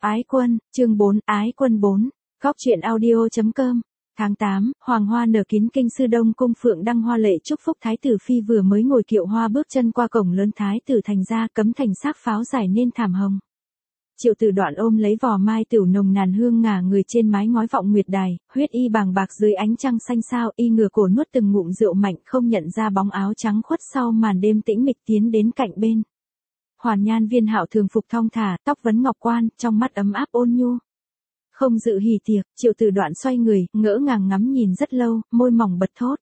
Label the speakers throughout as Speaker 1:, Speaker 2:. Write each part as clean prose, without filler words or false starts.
Speaker 1: Ái quân, chương 4, Ái quân 4, Góc truyện audio.com. Tháng 8, hoàng hoa nở kín kinh sư Đông cung phượng đăng hoa lệ chúc phúc thái tử phi vừa mới ngồi kiệu hoa bước chân qua cổng lớn thái tử thành ra cấm thành xác pháo giải nên thảm hồng. Triệu Tử Đoạn ôm lấy vò mai tửu nồng nàn hương ngả người trên mái ngói vọng nguyệt đài, huyết y bàng bạc dưới ánh trăng xanh sao, y ngửa cổ nuốt từng ngụm rượu mạnh không nhận ra bóng áo trắng khuất sau màn đêm tĩnh mịch tiến đến cạnh bên. Hoàn Nhan Viên Hạo thường phục thong thả, tóc vấn ngọc quan, trong mắt ấm áp ôn nhu. Không dự hỉ tiệc, Triệu Tử Đoạn xoay người, ngỡ ngàng ngắm nhìn rất lâu, môi mỏng bật thốt.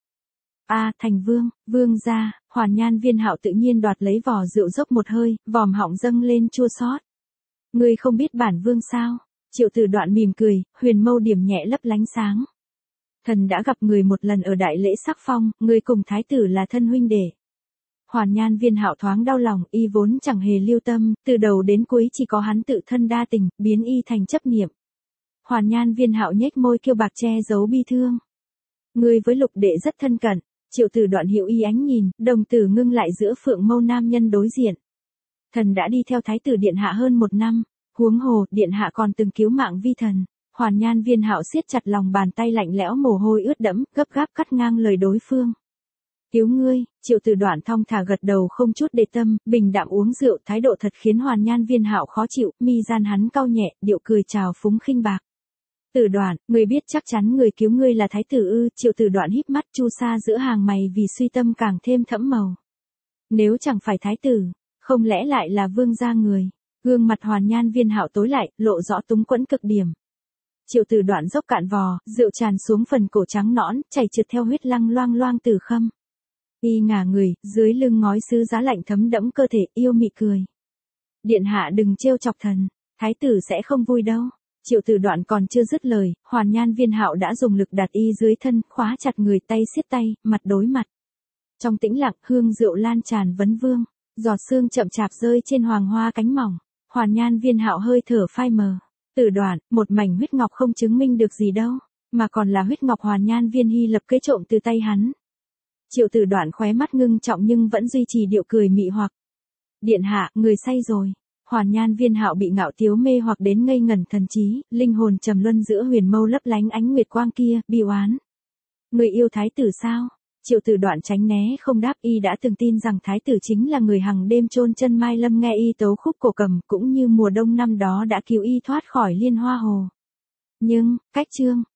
Speaker 1: Thành vương, vương gia. Hoàn Nhan Viên Hạo tự nhiên đoạt lấy vò rượu dốc một hơi, vòm họng dâng lên chua xót. Ngươi không biết bản vương sao? Triệu Tử Đoạn mỉm cười, huyền mâu điểm nhẹ lấp lánh sáng. Thần đã gặp người một lần ở đại lễ sắc phong, ngươi cùng thái tử là thân huynh đệ. Hoàn Nhan Viên Hạo thoáng đau lòng, y vốn chẳng hề lưu tâm, từ đầu đến cuối chỉ có hắn tự thân đa tình, biến y thành chấp niệm. Hoàn Nhan Viên Hạo nhếch môi kiêu bạc che giấu bi thương. Ngươi với Lục đệ rất thân cận. Triệu Tử Đoạn hiểu y ánh nhìn, đồng tử ngưng lại giữa phượng mâu nam nhân đối diện. Thần đã đi theo thái tử điện hạ hơn 1 năm, huống hồ, điện hạ còn từng cứu mạng vi thần. Hoàn Nhan Viên Hạo siết chặt lòng bàn tay lạnh lẽo mồ hôi ướt đẫm, gấp gáp cắt ngang lời đối phương. Cứu ngươi. Triệu Tử Đoạn thong thả gật đầu không chút để tâm, bình đạm uống rượu, thái độ thật khiến Hoàn Nhan Viên Hạo khó chịu, mi gian hắn cau nhẹ, điệu cười trào phúng khinh bạc. Tử Đoạn, ngươi biết chắc chắn người cứu ngươi là thái tử ư? Triệu Tử Đoạn híp mắt chu sa giữa hàng mày vì suy tâm càng thêm thẫm màu. Nếu chẳng phải thái tử, không lẽ lại là vương gia người? Gương mặt Hoàn Nhan Viên Hạo tối lại, lộ rõ túng quẫn cực điểm. Triệu Tử Đoạn dốc cạn vò, rượu tràn xuống phần cổ trắng nõn, chảy trượt theo huyết lăng loang loang từ khâm. Y ngả người, dưới lưng ngói sứ giá lạnh thấm đẫm cơ thể, yêu mị cười. Điện hạ đừng trêu chọc thần, thái tử sẽ không vui đâu. Triệu Tử Đoạn còn chưa dứt lời, Hoàn Nhan Viên Hạo đã dùng lực đặt y dưới thân, khóa chặt người, tay siết tay, mặt đối mặt. Trong tĩnh lặng, hương rượu lan tràn vấn vương, giọt sương chậm chạp rơi trên hoàng hoa cánh mỏng. Hoàn Nhan Viên Hạo hơi thở phai mờ. Tử Đoạn, một mảnh huyết ngọc không chứng minh được gì đâu, mà còn là huyết ngọc Hoàn Nhan Viên Hy lập kế trộm từ tay hắn. Triệu Tử Đoạn khóe mắt ngưng trọng nhưng vẫn duy trì điệu cười mị hoặc. Điện hạ, người say rồi. Hoàn Nhan Viên Hạo bị ngạo tiếu mê hoặc đến ngây ngẩn thần trí, linh hồn trầm luân giữa huyền mâu lấp lánh ánh nguyệt quang kia, bi oán. Người yêu thái tử sao? Triệu Tử Đoạn tránh né không đáp, y đã từng tin rằng thái tử chính là người hằng đêm chôn chân Mai Lâm nghe y tấu khúc cổ cầm, cũng như mùa đông năm đó đã cứu y thoát khỏi Liên Hoa Hồ. Nhưng, cách chương,